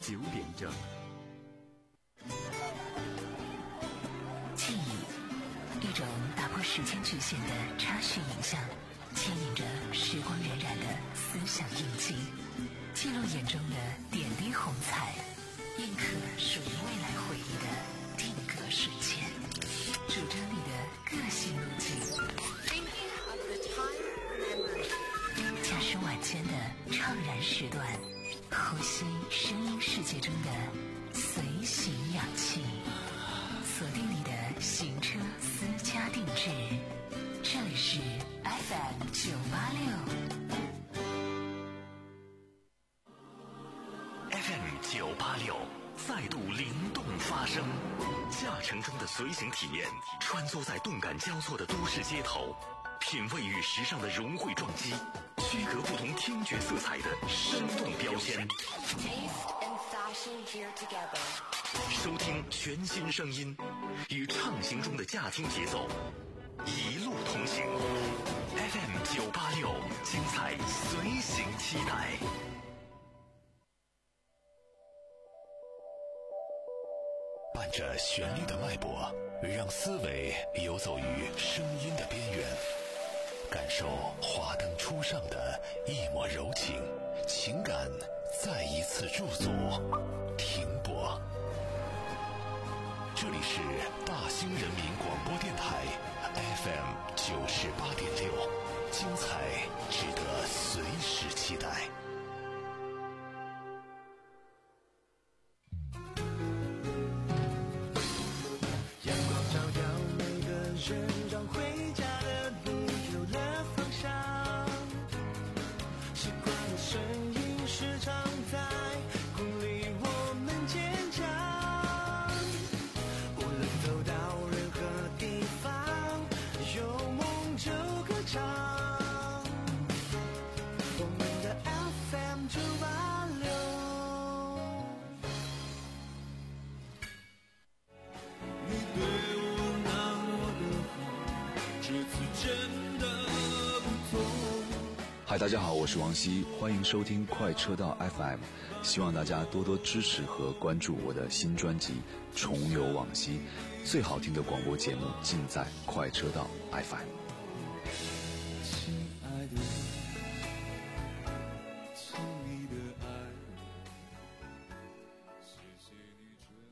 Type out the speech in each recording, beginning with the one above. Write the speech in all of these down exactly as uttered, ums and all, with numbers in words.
九点整。 记忆，一种打破时间局限的插叙影像，牵引着时光荏苒的思想印记，记录眼中的点滴红彩，印刻属于未来回忆的定格瞬间，主张你的个性路径。驾驶晚间的怅然时段，呼吸声音世界中的随行氧气，锁定你的行车私家定制。这里是 F M 九八六 F M 九八六再度灵动发声，驾乘中的随行体验，穿梭在动感交错的都市街头，品味与时尚的融汇撞击，区隔不同听觉色彩的生动标签。收听全新声音，与畅行中的驾听节奏，一路同行。F M 九八六，精彩随行期待。伴着旋律的脉搏，让思维游走于声音的边缘，感受华灯初上的一抹柔情，情感再一次驻足停泊。这里是大兴人民广播电台 F M 九十八点六，精彩值得随时期待。 阳光照耀每个人，让回家的路有了方向。习惯的声音时常在鼓励我们坚强。无论走到任何地方，有梦就歌唱。我们的 F M 九八六。你对我那么的好，这次真的不同。 嗨，大家好，我是王希，欢迎收听快车道 F M， 希望大家多多支持和关注我的新专辑《重游往昔》，最好听的广播节目尽在快车道 F M。 亲爱的，亲你的爱，谢谢你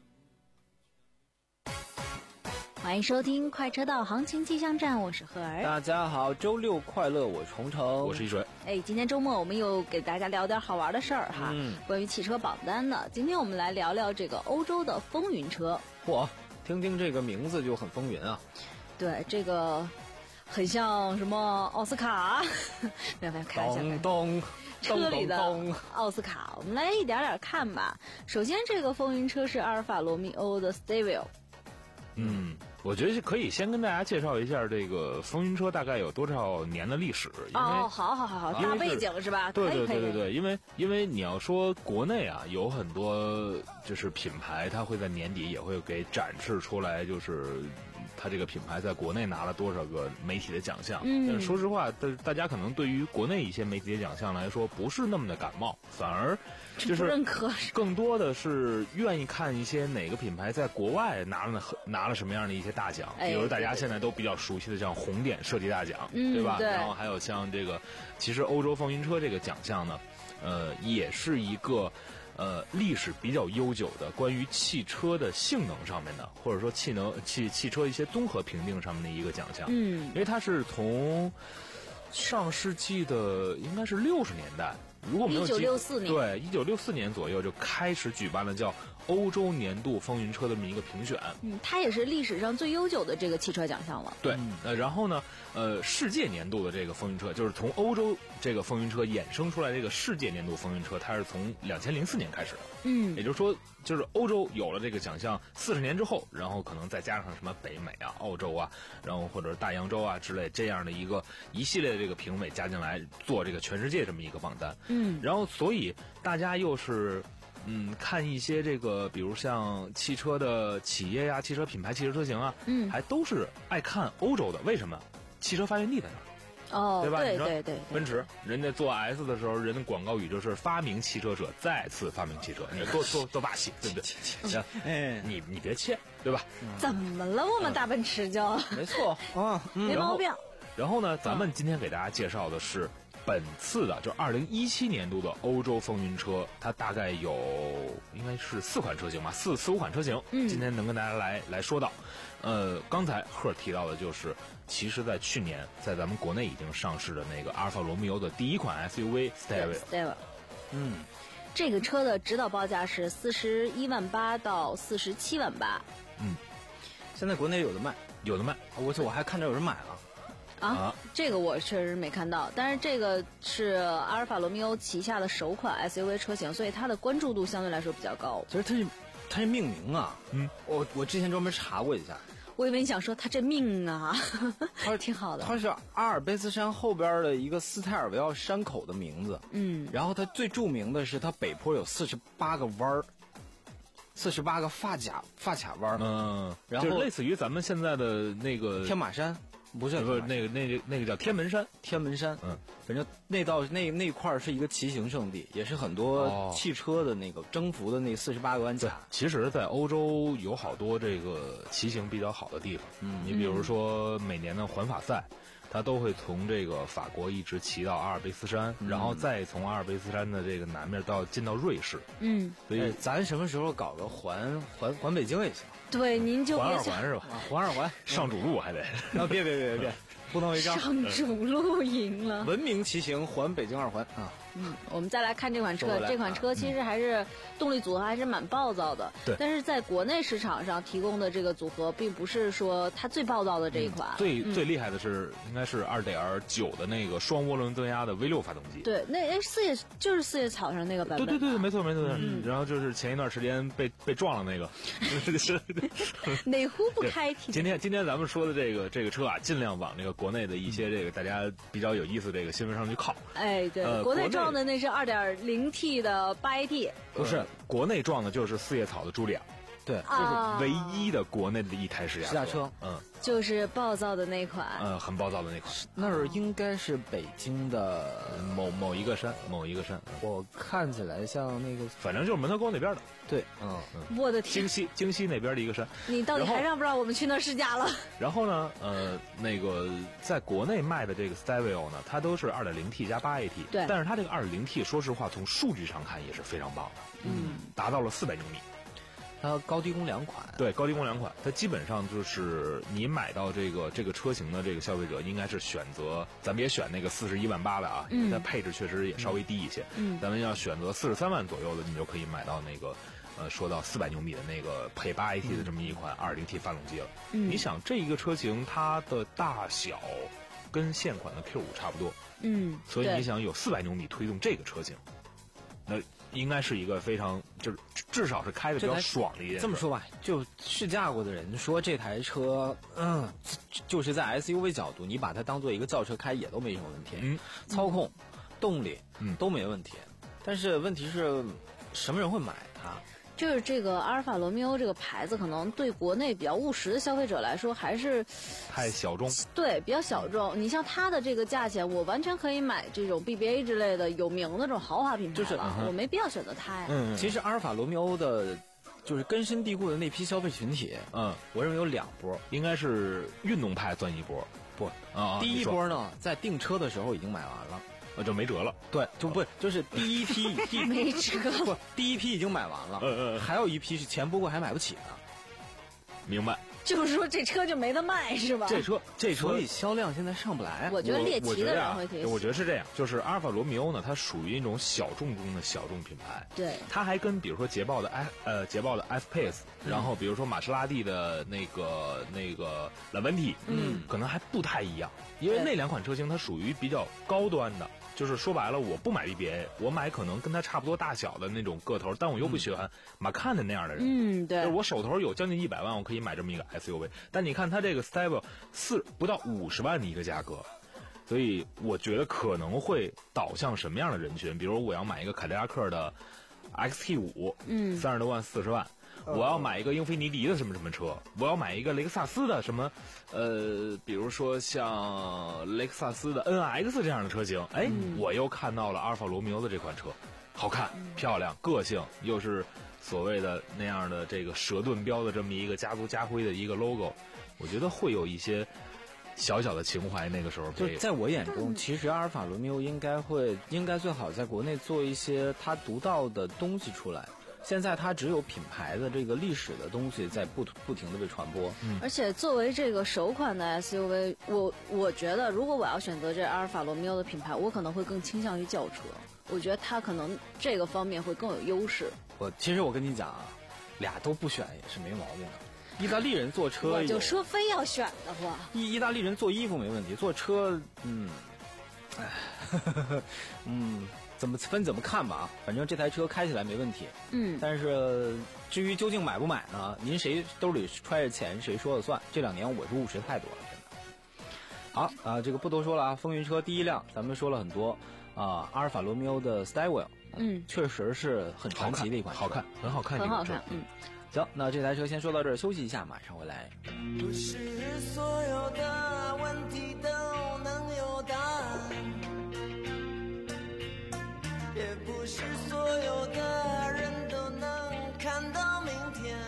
这欢迎收听快车道行情气象站，我是赫儿。 大家好，周六快乐，我重成， 我是一水。 哎，今天周末我们又给大家聊点好玩的事儿哈， 嗯， 关于汽车榜单的。今天我们来聊聊这个欧洲的风云车。 嚯，听听这个名字就很风云啊。 对，这个很像什么奥斯卡，没有没有，开玩笑。 咚咚车里的奥斯卡，我们来一点点看吧。首先，这个风云车是阿尔法罗密欧的 Stelvio。 嗯，我觉得可以先跟大家介绍一下这个风云车大概有多少年的历史。因为哦，好好好好，大背景是吧？ 对对可以对对对，因为因为你要说国内啊，有很多就是品牌，它会在年底也会给展示出来，就是它这个品牌在国内拿了多少个媒体的奖项。 嗯， 但是说实话，大大家可能对于国内一些媒体的奖项来说，不是那么的感冒，反而就是不认可， 更多的是愿意看一些哪个品牌在国外拿了拿了什么样的一些大奖， 哎、 比如大家现在都比较熟悉的像红点设计大奖， 嗯、 对吧？ 对， 然后还有像这个，其实欧洲风云车这个奖项呢，呃，也是一个呃历史比较悠久的关于汽车的性能上面的，或者说汽能汽汽车一些综合评定上面的一个奖项。 嗯， 因为它是从上世纪的应该是六十年代。如果没有一九六四年， 对，一九六四年左右就开始举办了叫欧洲年度风云车的这么一个评选。 嗯，它也是历史上最悠久的这个汽车奖项了。 对，呃，然后呢，呃，世界年度的这个风云车，就是从欧洲这个风云车衍生出来这个世界年度风云车，它是从两千零四年开始的。 嗯， 也就是说，就是欧洲有了这个奖项四十年之后，然后可能再加上什么北美啊、澳洲啊，然后或者是大洋洲啊之类这样的一个一系列的这个评委加进来做这个全世界这么一个榜单。 嗯， 然后所以大家又是嗯看一些这个，比如像汽车的企业呀、汽车品牌、汽车车型啊， 嗯， 还都是爱看欧洲的。为什么？汽车发源地在那儿。 哦， 对吧？ 对你说对对对， 奔驰人家做 S 的时候，人的广告语就是发明汽车者再次发明汽车，你多多多霸气，对不对？ 哎， 你你别欠，对吧？ 怎么了？我们大奔驰就没错啊，嗯没毛病。 然后呢，咱们今天给大家介绍的是本次的，就二零一七年度的欧洲风云车，它大概有应该是四款车型吧，四四五款车型。 嗯， 今天能跟大家来来说到。呃，刚才赫提到的就是，其实，在去年在咱们国内已经上市的那个阿尔法罗密欧的第一款 S U V Stelvio。 嗯， 这个车的指导报价是四十一万八到四十七万八。 嗯， 现在国内有的卖， 有的卖， 我我还看着有人买了。 啊， 啊这个我确实没看到，但是这个是阿尔法罗密欧旗下的首款 S U V 车型，所以它的关注度相对来说比较高。 其实它是它是命名啊， 嗯， 我我之前专门查过一下， 我以为你想说它这命啊， 它挺好的。 它是阿尔卑斯山后边的一个斯泰尔维奥山口的名字， 嗯， 然后它最著名的是它北坡有四十八个弯儿，四十八个发卡发卡弯儿， 嗯， 然后就是类似于咱们现在的那个天马山。不是不是那个那个那个叫天门山， 天门山， 嗯， 反正那道那那块儿是一个骑行圣地，也是很多哦汽车的那个征服的那四十八个弯对卡。， 其实，在欧洲有好多这个骑行比较好的地方。 嗯你比如说每年的环法赛，它都会从这个法国一直骑到阿尔卑斯山， 嗯然后再从阿尔卑斯山的这个南面到进到瑞士。 嗯， 所以哎咱什么时候搞个环环环北京也行， 对，您就环别想二环是吧？ 啊，环二环上主路还得。 啊，别别别别别，不能违章。 上主路赢了。 文明骑行环北京二环啊， 嗯，我们再来看这款车说回，来这款车其实还是动力组合还是蛮暴躁的。 对但是在国内市场上提供的这个组合，并不是说它最暴躁的这一款。 最最厉害的是应该是二点九的那个双涡轮增压的 V 六发动机。 对，那哎四叶就是四叶草上那个版本吧。 对对对，没错没错。然后就是前一段时间被被撞了那个。 哪壶不开提。 今天今天咱们说的这个这个车啊，尽量往这个国内的一些这个大家比较有意思的这个新闻上去靠。 哎，对， 呃国内国内撞的那是二点零 T 的八 A T。 不是，国内撞的就是四叶草的朱利亚， 对， 啊， 唯一的国内的一台试驾试驾车， 嗯就是暴躁的那款。 嗯，很暴躁的那款， 那儿应该是北京的， 某某一个山，某一个山，嗯我看起来像那个， 反正就是门头沟那边的， 对，嗯， 我的天， 京西京西那边的一个山。 你到底然后还让不让我们去那儿试驾了？ 然后呢，呃，那个在国内卖的这个 Stelvio 呢，它都是二点零 T 加八 A T， 对但是它这个二点零 T，说实话，从数据上看也是非常棒的， 嗯， 达到了四百牛米。 它高低功两款， 对，高低功两款，它基本上就是你买到这个这个车型的这个消费者，应该是选择，咱别选那个四十一万八的啊，因为它配置确实也稍微低一些。 嗯， 咱们要选择四十三万左右的，你就可以买到那个，呃，说到四百牛米的那个配八 A T 的这么一款二点零 T 发动机了。 嗯你想这一个车型它的大小跟现款的 Q 五差不多， 嗯，对所以你想有四百牛米推动这个车型，那应该是一个非常就是至少是开的比较这台爽的一件事。 这么说吧，就试驾过的人说这台车，嗯，就是在 S U V 角度，你把它当做一个轿车开也都没什么问题， 嗯， 操控、动力， 嗯都没问题。但是问题是，什么人会买它？ 就是这个阿尔法罗密欧这个牌子，可能对国内比较务实的消费者来说，还是太小众。 对比较小众。你像它的这个价钱，我完全可以买这种 B B A 之类的有名的这种豪华品牌就是了， 嗯哼我没必要选择它呀。 嗯其实阿尔法罗密欧的，就是根深蒂固的那批消费群体， 嗯， 我认为有两波。 应该是运动派算一波， 不， 啊， 第一你说波呢，在订车的时候已经买完了。 呃就没辙了。 对，就不就是第一批第没辙不，第一批已经买完了， 嗯嗯嗯还有一批是钱不够还买不起呢。 明白。 就是说这车就没得卖是吧？ 这车这车所以销量现在上不来。 我觉得猎奇的我觉得啊人会挺喜， 我觉得是这样，就是阿尔法罗密欧呢，它属于一种小众中的小众品牌。 对， 它还跟比如说捷豹的 F 呃捷豹的 F Pace，然后比如说玛莎拉蒂的那个那个兰文体， 嗯， 可能还不太一样，因为对那两款车型它属于比较高端的。就是说白了，我不买 B B A， 我买可能跟它差不多大小的那种个头，但我又不喜欢马看的那样的人。 嗯，对就是，我手头有将近一百万，我可以买这么一个 S U V。但你看它这个 Stelvio 四不到五十万的一个价格，所以我觉得可能会导向什么样的人群？比如我要买一个凯迪拉克的 X T 五， 嗯三十多万、四十万， 我要买一个英菲尼迪的什么什么车，我要买一个雷克萨斯的什么，呃，比如说像雷克萨斯的 N X 这样的车型，哎， 嗯、 我又看到了阿尔法罗密欧的这款车，好看、 嗯、 漂亮、个性，又是所谓的那样的这个蛇盾标的这么一个家族家徽的一个 logo， 我觉得会有一些小小的情怀。那个时候就在我眼中，其实阿尔法罗密欧应该会应该最好在国内做一些它独到的东西出来。现在它只有品牌的这个历史的东西在不不停的被传播。 嗯，而且作为这个首款的 S U V， 我我觉得如果我要选择这阿尔法罗密欧的品牌，我可能会更倾向于轿车。我觉得它可能这个方面会更有优势。 我其实我跟你讲啊，俩都不选也是没毛病的。意大利人做车， 我就说非要选的话， 意意大利人做衣服没问题，做车，嗯，哎，嗯。怎么分怎么看吧，反正这台车开起来没问题。 嗯， 但是至于究竟买不买呢？您谁兜里揣着钱谁说了算。这两年我是务实太多了，真的。好啊、呃，这个不多说了啊。风云车第一辆咱们说了很多啊，阿尔法罗密欧的 Style， 嗯， 确实是很传奇的一款车， 好看，很好看， 很好看。嗯， 行，那这台车先说到这儿，休息一下，马上回来。 不是所有的问题都能有答案。也不是所有的人都能看到明天，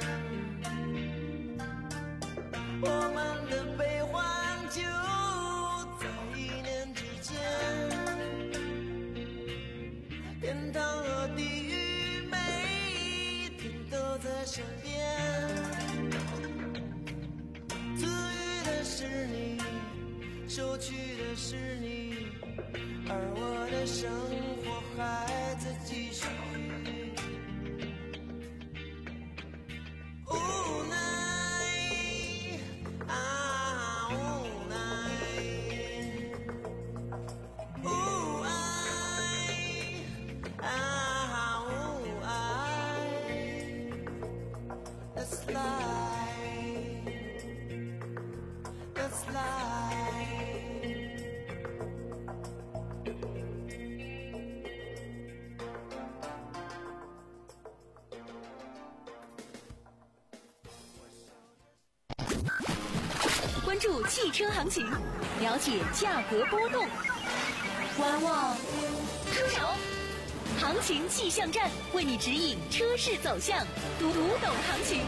我们的悲欢就在一念之间，天堂和地狱每天都在身边，赐予的是你，收取的是你，而我的生活还在继续。无奈啊，无奈，无爱啊，无爱。That's life, that's life. 关注汽车行情，了解价格波动，观望出手，行情气象站为你指引车市走向，读读懂行情。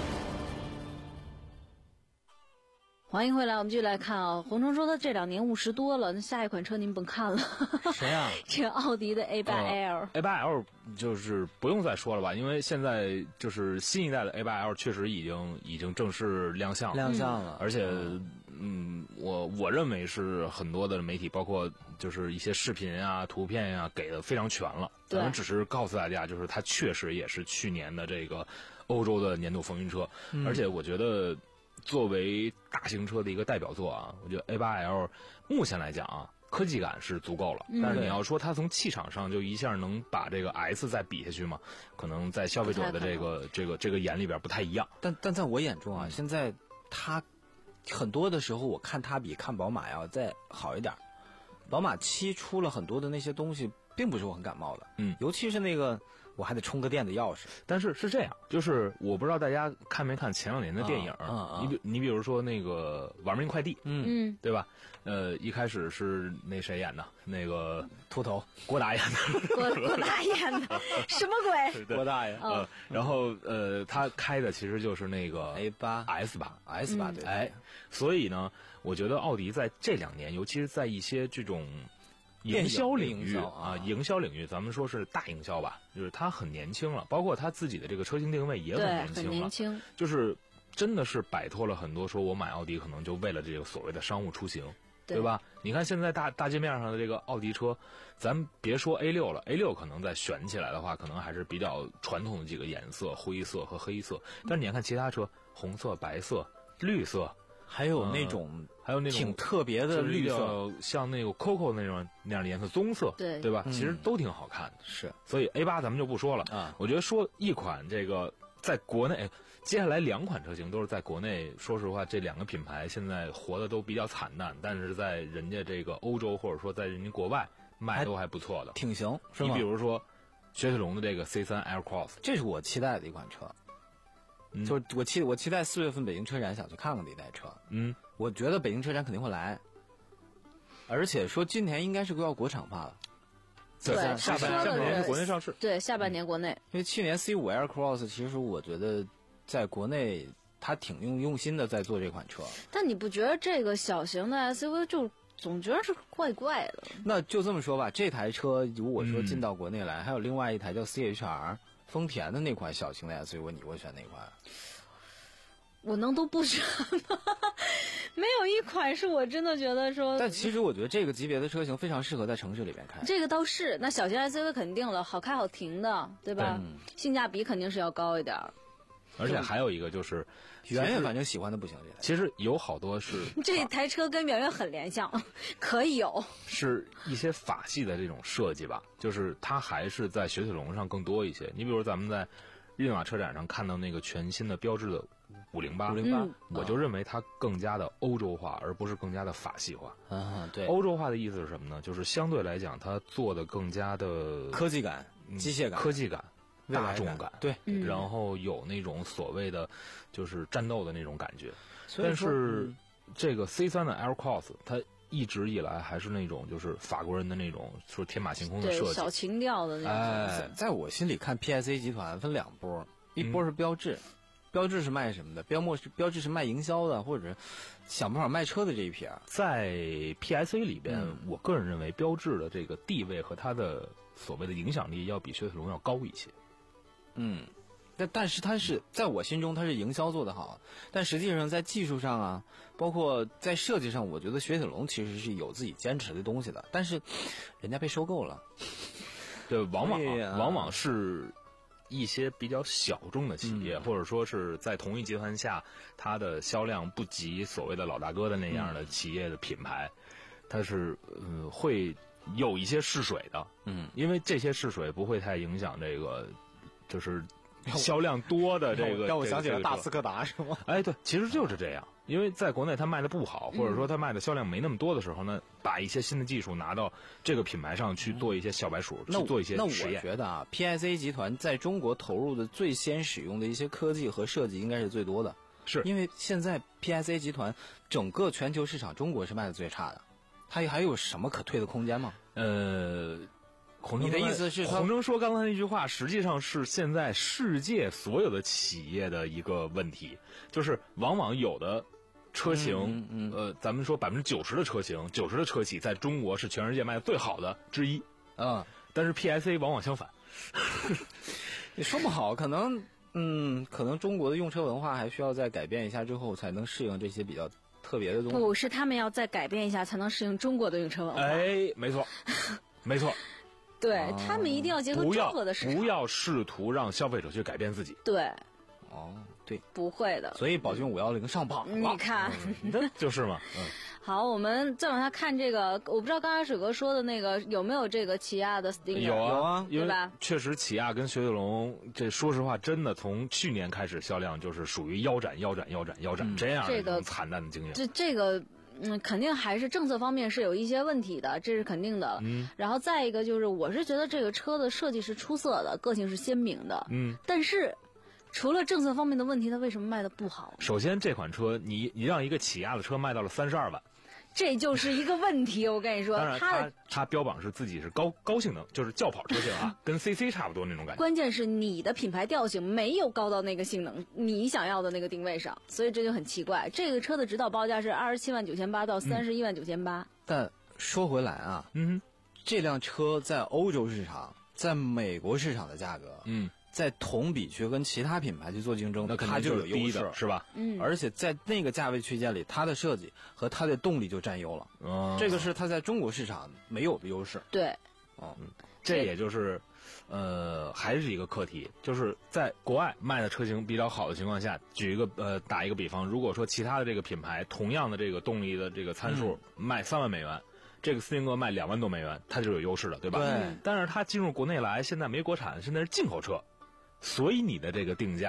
欢迎回来，我们继续来看啊。红虫说他这两年务实多了，那下一款车您甭看了。 谁啊？ 这个奥迪的 A 八 L。A 八 L 就是不用再说了吧，因为现在就是新一代的 A 八 L 确实已经已经正式亮相了， 亮相了， 而且嗯，我我认为是很多的媒体，包括就是一些视频啊、图片呀、啊，给的非常全了。咱们只是告诉大家，就是它确实也是去年的这个欧洲的年度风云车，嗯、而且我觉得。作为大型车的一个代表作啊，我觉得 A 八 L 目前来讲啊，科技感是足够了。嗯、但是你要说它从气场上就一下能把这个 S 再比下去吗？可能在消费者的这个这个这个眼里边不太一样。 但但在我眼中啊，嗯、现在它很多的时候，我看它比看宝马要再好一点。宝马七出了很多的那些东西，并不是我很感冒的。嗯，尤其是那个。我还得充个电的钥匙， 但是是这样，就是我不知道大家看没看前两年的电影， 啊啊、 你比你比如说那个《玩命快递》， 嗯嗯， 对吧？呃，一开始是那谁演的？那个秃头郭达演的， 郭郭达演的，什么鬼？ 郭大爷。 呃，然后呃，他开的其实就是那个 A 八 S 八 S 八对， 哎，所以呢，我觉得奥迪在这两年，尤其是在一些这种。营销领域啊，营销领域，咱们说是大营销吧，就是它很年轻了，包括它自己的这个车型定位也很年轻了， 很年轻， 就是真的是摆脱了很多说我买奥迪可能就为了这个所谓的商务出行，对, 对吧？你看现在大大街面上的这个奥迪车，咱别说 A 六 了 ，A 六 可能再选起来的话，可能还是比较传统的几个颜色，灰色和黑色，但是你看其他车，红色、白色、绿色。 还有那种、 嗯，还有那种挺特别的绿色， 像那个 Coco 那种那样的颜色，棕色， 对对吧、 嗯？ 其实都挺好看的。 是， 所以 A 八咱们就不说了啊。 我觉得说一款这个在国内，接下来两款车型都是在国内。说实话，这两个品牌现在活的都比较惨淡，但是在人家这个欧洲或者说在人家国外卖都还不错的， 挺行。是你比如说雪铁龙的这个 C 三 Aircross， 这是我期待的一款车。 嗯、就是我期我期待四月份北京车展想去看看这台车。 嗯， 我觉得北京车展肯定会来，而且说今年应该是要国产化了。 对， 下半下半年是国内上市。 对，下半年国内。 因为去年 C 五 Aircross 其实我觉得在国内它挺用用心的在做这款车。 但你不觉得这个小型的 S U V 就总觉得是怪怪的？ 那就这么说吧，这台车如果说进到国内来，嗯、还有另外一台叫 C H R 丰田的那款小型的 S U V， 你会选哪款？ 我能都不选吗？没有一款是我真的觉得说。 但其实我觉得这个级别的车型非常适合在城市里面开。 这个倒是，那小型 S U V 肯定了，好开好停的，对吧？ 嗯、 性价比肯定是要高一点。 而且还有一个就是， 圆圆反正喜欢的不行这台。 其实有好多是这台车跟圆圆很联想，可以有。是一些法系的这种设计吧，就是它还是在雪铁龙上更多一些。你比如咱们在日内瓦车展上看到那个全新的标致的五零八， 五零八， 我就认为它更加的欧洲化，而不是更加的法系化。 嗯，对。 欧洲化的意思是什么呢？就是相对来讲，它做的更加的科技感、机械感、 科技感。大众感， 对、 嗯， 然后有那种所谓的就是战斗的那种感觉。 但是、嗯、这个 C 三的 Aircross 它一直以来还是那种就是法国人的那种说天马行空的设计， 小情调的那种。 哎，在我心里看 P S A 集团分两波，一波是标致，嗯、标致是卖什么的？标墨是标致是卖营销的，或者想办法卖车的这一批啊。 在 P S A 里边、嗯，我个人认为标致的这个地位和它的所谓的影响力要比雪铁龙要高一些。 嗯，但但是它是在我心中它是营销做得好，但实际上在技术上啊，包括在设计上，我觉得雪铁龙其实是有自己坚持的东西的，但是人家被收购了， 对，往往、啊、往往是一些比较小众的企业、嗯，或者说是在同一集团下，它的销量不及所谓的老大哥的那样的企业的品牌，嗯、它是嗯、呃、会有一些试水的， 嗯， 因为这些试水不会太影响这个。就是销量多的这个， 让我想起了大斯柯达是吗？ 哎，对，其实就是这样。因为在国内它卖的不好，或者说它卖的销量没那么多的时候呢，把一些新的技术拿到这个品牌上去做一些小白鼠，去做一些实验。 那我觉得啊 ，P S A 集团在中国投入的最先使用的一些科技和设计应该是最多的， 是因为现在 P S A 集团整个全球市场，中国是卖的最差的，它还有什么可退的空间吗？ 呃。 你的意思是， 洪征说刚才那句话，实际上是现在世界所有的企业的一个问题，就是往往有的车型， 嗯嗯、 呃，咱们说百分之九十的车型，九十的车企在中国是全世界卖的最好的之一， 啊、嗯， 但是 P S A 往往相反。 你说不好，可能，嗯，可能中国的用车文化还需要再改变一下之后，才能适应这些比较特别的东西。 不是他们要再改变一下，才能适应中国的用车文化。 哎，没错，没错。 对、哦、他们一定要结合综合的市场， 不要试图让消费者去改变自己。 对， 哦，对， 不会的。 所以宝骏五幺零上榜了， 你看， 嗯、就是嘛。嗯， 好，我们再往下看这个，我不知道刚才水哥说的那个有没有这个起亚的 Stinger？ 有啊， 有啊， 对吧？ 确实，起亚跟雪铁龙，这说实话，真的从去年开始销量就是属于腰斩、腰斩、腰斩、腰斩、嗯、这样的一种惨淡的经验。 这这个。嗯，肯定还是政策方面是有一些问题的，这是肯定的。 嗯， 然后再一个就是，我是觉得这个车的设计是出色的，个性是鲜明的。 嗯， 但是除了政策方面的问题，它为什么卖的不好？ 首先，这款车你你让一个起亚的车卖到了三十二万。 这就是一个问题，我跟你说， 当然它它标榜是自己是高高性能，就是轿跑车型啊，跟 C C 差不多那种感觉。 关键是你的品牌调性没有高到那个性能，你想要的那个定位上，所以这就很奇怪。这个车的指导报价是二十七万九千八到三十一万九千八。 但说回来啊， 嗯， 这辆车在欧洲市场、在美国市场的价格， 嗯。 在同比去跟其他品牌去做竞争， 那它就有优势， 是吧？ 嗯， 而且在那个价位区间里，它的设计和它的动力就占优了。 嗯， 这个是它在中国市场没有的优势。 对， 哦、 嗯，这也就是，呃，还是一个课题，就是在国外卖的车型比较好的情况下，举一个呃，打一个比方，如果说其他的这个品牌同样的这个动力的这个参数、嗯、卖三万美元。这个斯汀格卖两万多美元，它就有优势了，对吧？ 对。 但是它进入国内来，现在没国产，现在是进口车。所以你的这个定价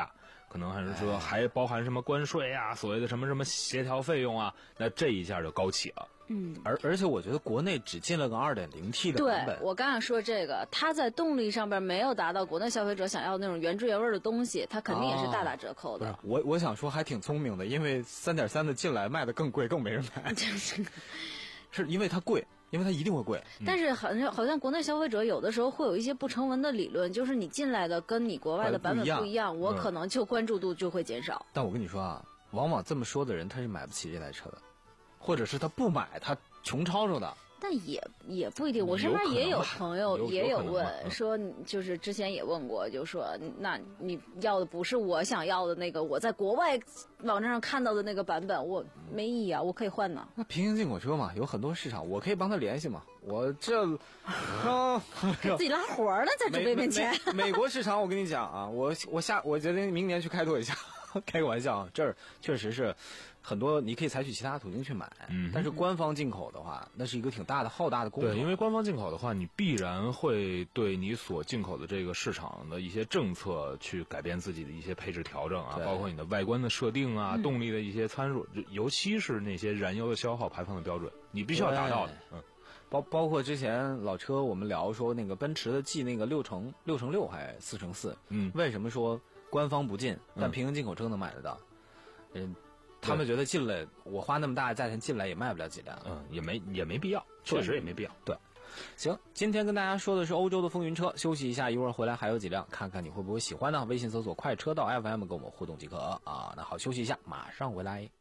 可能还是说还包含什么关税啊，所谓的什么什么协调费用啊，那这一下就高起了。 嗯， 而而且我觉得国内只进了个 二点零 T 的版本。 对，我刚想说这个，它在动力上边没有达到国内消费者想要的那种原汁原味的东西，它肯定也是大打折扣的。 哦、我我想说还挺聪明的，因为 三点三 的进来卖的更贵，更没人买。是因为它贵。因为它一定会贵， 但是好像好像国内消费者有的时候会有一些不成文的理论，就是你进来的跟你国外的版本不一样，我可能就关注度就会减少。 但我跟你说啊，往往这么说的人他是买不起这台车的，或者是他不买，他穷吵吵的。 但也也不一定，我身边也有朋友也有问说，就是之前也问过，就说那你要的不是我想要的那个，我在国外网站上看到的那个版本，我没意义啊，我可以换呢。 那平行进口车嘛，有很多市场，我可以帮他联系嘛。我这啊， 自己拉活呢，在准备面前。 美, 美国市场，我跟你讲啊，我我下我决定明年去开拓一下，开个玩笑啊，这儿确实是。很多你可以采取其他途径去买，嗯，但是官方进口的话，那是一个挺大的浩大的工程。 对，因为官方进口的话，你必然会对你所进口的这个市场的一些政策去改变自己的一些配置调整啊，包括你的外观的设定啊、嗯、动力的一些参数，尤其是那些燃油的消耗排放的标准，你必须要达到的。嗯， 包包括之前老车我们聊说那个奔驰的 G 那个六乘六乘六还四乘四，嗯，为什么说官方不进，但平行进口车能买得到？嗯。他们觉得进来，我花那么大的价钱进来也卖不了几辆， 嗯，也没也没必要，确实也没必要。 对，行，今天跟大家说的是欧洲的风云车，休息一下，一会儿回来还有几辆，看看你会不会喜欢呢？微信搜索快车道 F M 跟我们互动即可啊。那好，休息一下，马上回来。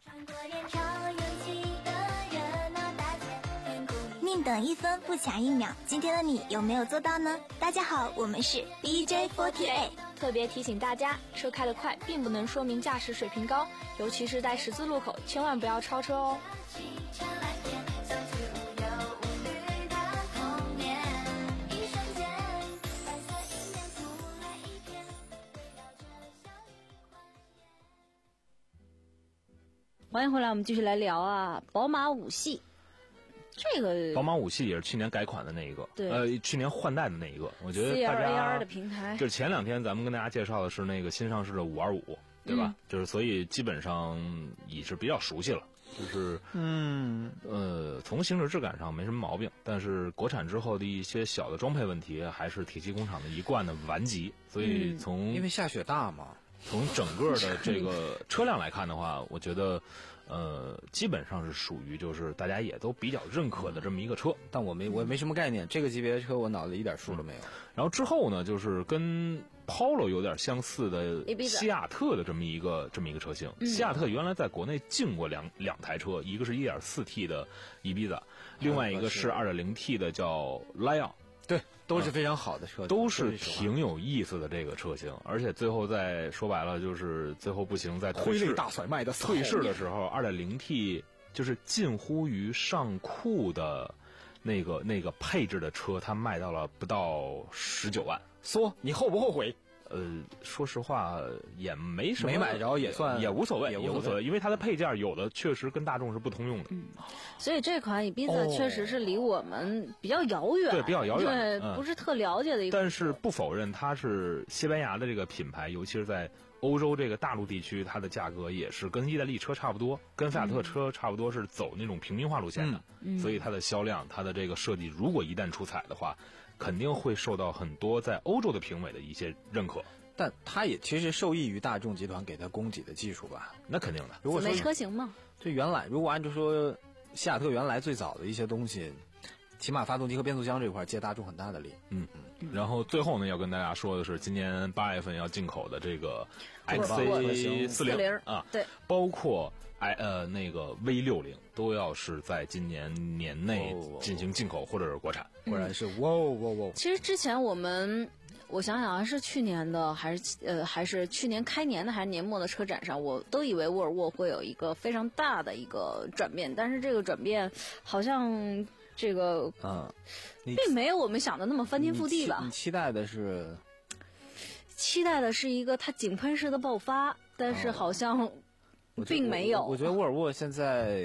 宁等一分不抢一秒，今天的你有没有做到呢？大家好，我们是 D J 四十八。 特别提醒大家，车开得快并不能说明驾驶水平高，尤其是在十字路口，千万不要超车哦。 欢迎回来，我们继续来聊啊，宝马五系。这个宝马五系也是去年改款的那一个， 对， 呃，去年换代的那一个。我觉得大家 C L A R 的平台， 就是前两天咱们跟大家介绍的是那个新上市的五二五，对吧？嗯、就是所以基本上也是比较熟悉了，就是嗯呃，从行驶质感上没什么毛病，但是国产之后的一些小的装配问题还是铁西工厂的一贯的顽疾，所以从、 嗯、因为下雪大嘛， 从整个的这个车辆来看的话，我觉得。呃，基本上是属于就是大家也都比较认可的这么一个车， 但我没我没什么概念，这个级别的车我脑子一点数都没有。 嗯、然后之后呢，就是跟 Polo 有点相似的西亚特的这么一个这么一个车型。嗯、西亚特原来在国内进过两两台车，一个是 一点四 T 的伊比萨，另外一个是 二点零 T 的叫 Lion。 对，都是非常好的车、 嗯，都是挺有意思的这个车型，而且最后再说白了，就是最后不行，在推力大甩卖的退市的时候 ，二点零 T 就是近乎于上库的那个那个配置的车，它卖到了不到十九万。 说你后不后悔？ 呃，说实话也没什么， 没买着也算也无所谓， 也无所谓，因为它的配件有的确实跟大众是不通用的。 嗯，所以这款伊比萨确实是离我们比较遥远， 对，比较遥远， 对， 嗯、 不是特了解的一个。 但是不否认它是西班牙的这个品牌，尤其是在欧洲这个大陆地区，它的价格也是跟意大利车差不多，跟菲亚特车差不多，是走那种平民化路线的， 嗯、 所以它的销量，它的这个设计，如果一旦出彩的话，肯定会受到很多在欧洲的评委的一些认可。 但它也其实受益于大众集团给它供给的技术吧？ 那肯定的。 如果说姊妹车型嘛， 就原来如果按照说西亚特原来最早的一些东西，起码发动机和变速箱这块借大众很大的力。 嗯嗯。然后最后呢，要跟大家说的是，今年八月份要进口的这个 X C 四零啊， 对， 包括 i 呃那个 V 六十都要是在今年年内进行进口或者是国产。 果然是哇哇哇！ 其实之前我们。我想想啊，是去年的还是呃还是去年开年的还是年末的车展上，我都以为沃尔沃会有一个非常大的一个转变，但是这个转变好像这个嗯， 并没有我们想的那么翻天覆地吧。 你期待的是？ 期待的是一个它井喷式的爆发，但是好像并没有。 我, 我, 我觉得沃尔沃现在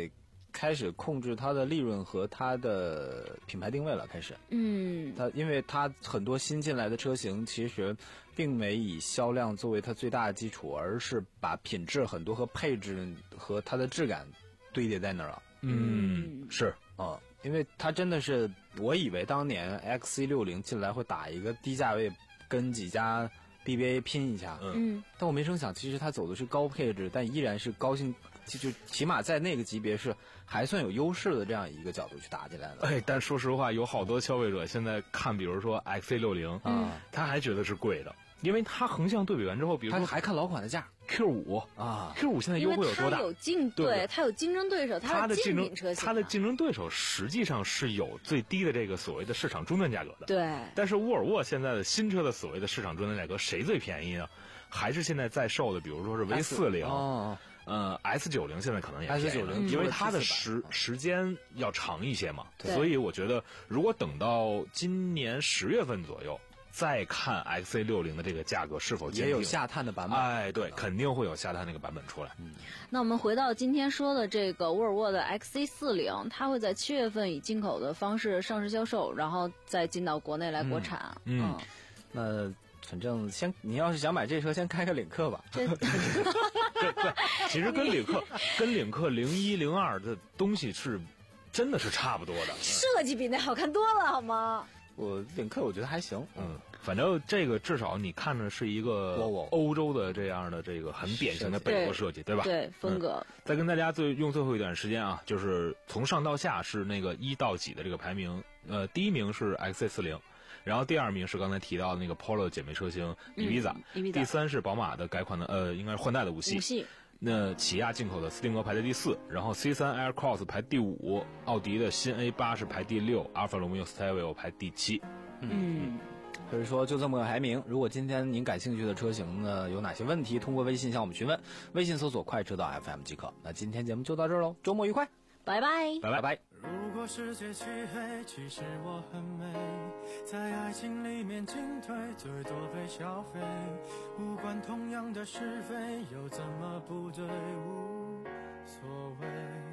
开始控制它的利润和它的品牌定位了，开始。 嗯， 它因为它很多新进来的车型其实并没以销量作为它最大的基础，而是把品质很多和配置和它的质感堆叠在那儿了。 嗯，是啊、嗯，因为它真的是，我以为当年 X C 六十 进来会打一个低价位，跟几家 B B A 拼一下。 嗯， 但我没成想，其实它走的是高配置，但依然是高性。就起码在那个级别是还算有优势的这样一个角度去打进来的。 哎，但说实话，有好多消费者现在看，比如说 X C 六十 啊，他还觉得是贵的，因为他横向对比完之后，比如说他还看老款的价 Q 五 啊 ，Q 五现在优惠有多大？ 因为它有竞对，它有竞争对手， 它的竞争车型， 它的竞争对手实际上是有最低的这个所谓的市场终端价格的。 对。 但是沃尔沃现在的新车的所谓的市场终端价格，谁最便宜呢？还是现在在售的，比如说是 V 四十。 哦。 呃 ，S 九十 现在可能也便宜 S 九十， 因为它的时时间要长一些嘛，所以我觉得如果等到今年十月份左右再看 X C 六十 的这个价格是否也有下探的版本， 哎，对，肯定会有下探那个版本出来。 嗯， 那我们回到今天说的这个沃尔沃的 X C 四十，它会在七月份以进口的方式上市销售，然后再进到国内来国产。 嗯， 嗯那。反正先，你要是想买这车，先开个领克吧。 对对，其实跟领克、跟领克零一、零二的东西是真的是差不多的， 设计比那好看多了，好吗？ 我领克我觉得还行， 嗯，反正这个至少你看着是一个欧洲的这样的这个很典型的北欧设计，对吧？ 对，风格。 嗯、再跟大家最用最后一段时间啊，就是从上到下是那个一到几的这个排名，呃，第一名是 X C 四十。然后第二名是刚才提到的那个 Polo 姐妹车型 Ibiza，、 嗯、 第三是宝马的改款的呃，应该是换代的五系。 五系。 那起亚进口的斯汀格排在第四，然后 C 三 Aircross 排第五，奥迪的新 A 八是排第六，阿尔法罗密欧 Stelvio 排第七。 嗯， 所以说就这么个排名。如果今天您感兴趣的车型呢，有哪些问题，通过微信向我们询问，微信搜索快车道 F M 即可。那今天节目就到这儿喽，周末愉快， 拜拜， 拜拜拜。 如果世界漆黑，其实我很美，在爱情里面进退，最多被消费，无关同样的是非，又怎么不对，无所谓。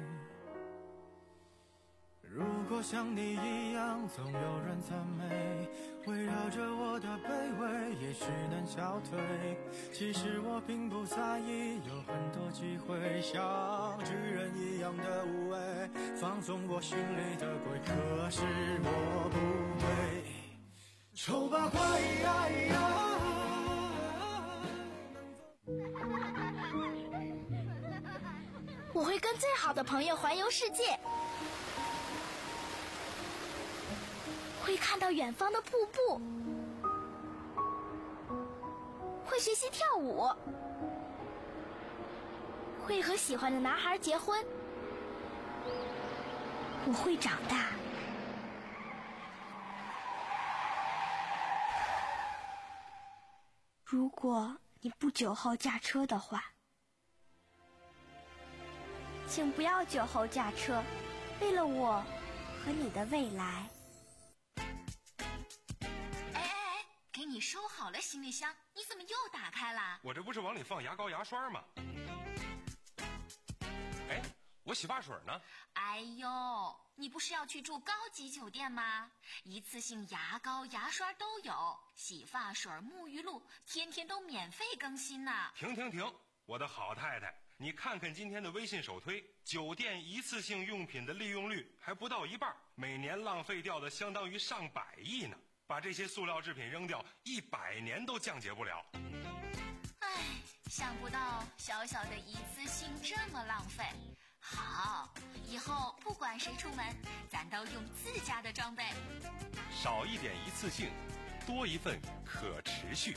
如果像你一样，总有人赞美，围绕着我的卑微，也许能消退。其实我并不在意，有很多机会像巨人一样的无畏，放纵我心里的鬼。可是我不会，丑八怪呀呀。 我会跟最好的朋友环游世界。会看到远方的瀑布，会学习跳舞，会和喜欢的男孩结婚。我会长大。如果你不酒后驾车的话，请不要酒后驾车，为了我和你的未来。 你收好了行李箱，你怎么又打开了？ 我这不是往里放牙膏牙刷吗？哎，我洗发水呢？ 哎呦，你不是要去住高级酒店吗？一次性牙膏牙刷都有，洗发水沐浴露天天都免费更新呢。 停停停，我的好太太，你看看今天的微信首推，酒店一次性用品的利用率还不到一半，每年浪费掉的相当于上百亿呢。把这些塑料制品扔掉，一百年都降解不了。 唉，想不到小小的一次性这么浪费。好，以后不管谁出门，咱都用自家的装备。 少一点一次性，多一份可持续。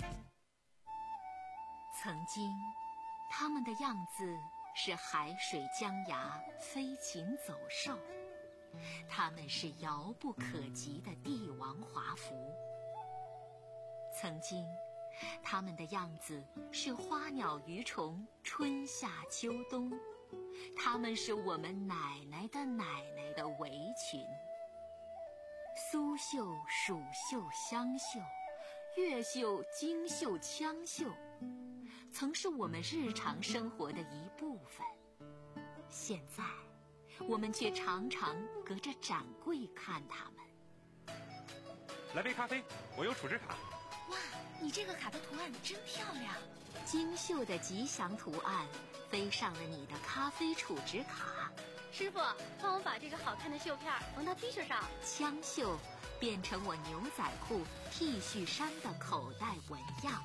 曾经，他们的样子是海水江崖，飞禽走兽。他们是遥不可及的帝王华服。曾经，他们的样子是花鸟鱼虫，春夏秋冬。他们是我们奶奶的奶奶的围裙。苏绣、蜀绣、湘绣，越绣、京绣、羌绣，曾是我们日常生活的一部分。现在我们却常常隔着展柜看它们。 来杯咖啡，我有储值卡。 哇，你这个卡的图案真漂亮！ 精秀的吉祥图案飞上了你的咖啡储值卡。 师傅，帮我把这个好看的绣片缝到 T 恤上。 枪绣变成我牛仔裤、T 恤衫的口袋纹样，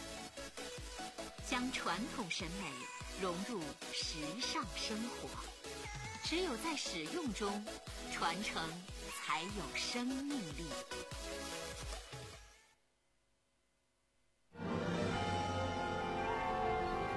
将传统审美融入时尚生活。只有在使用中，传承才有生命力。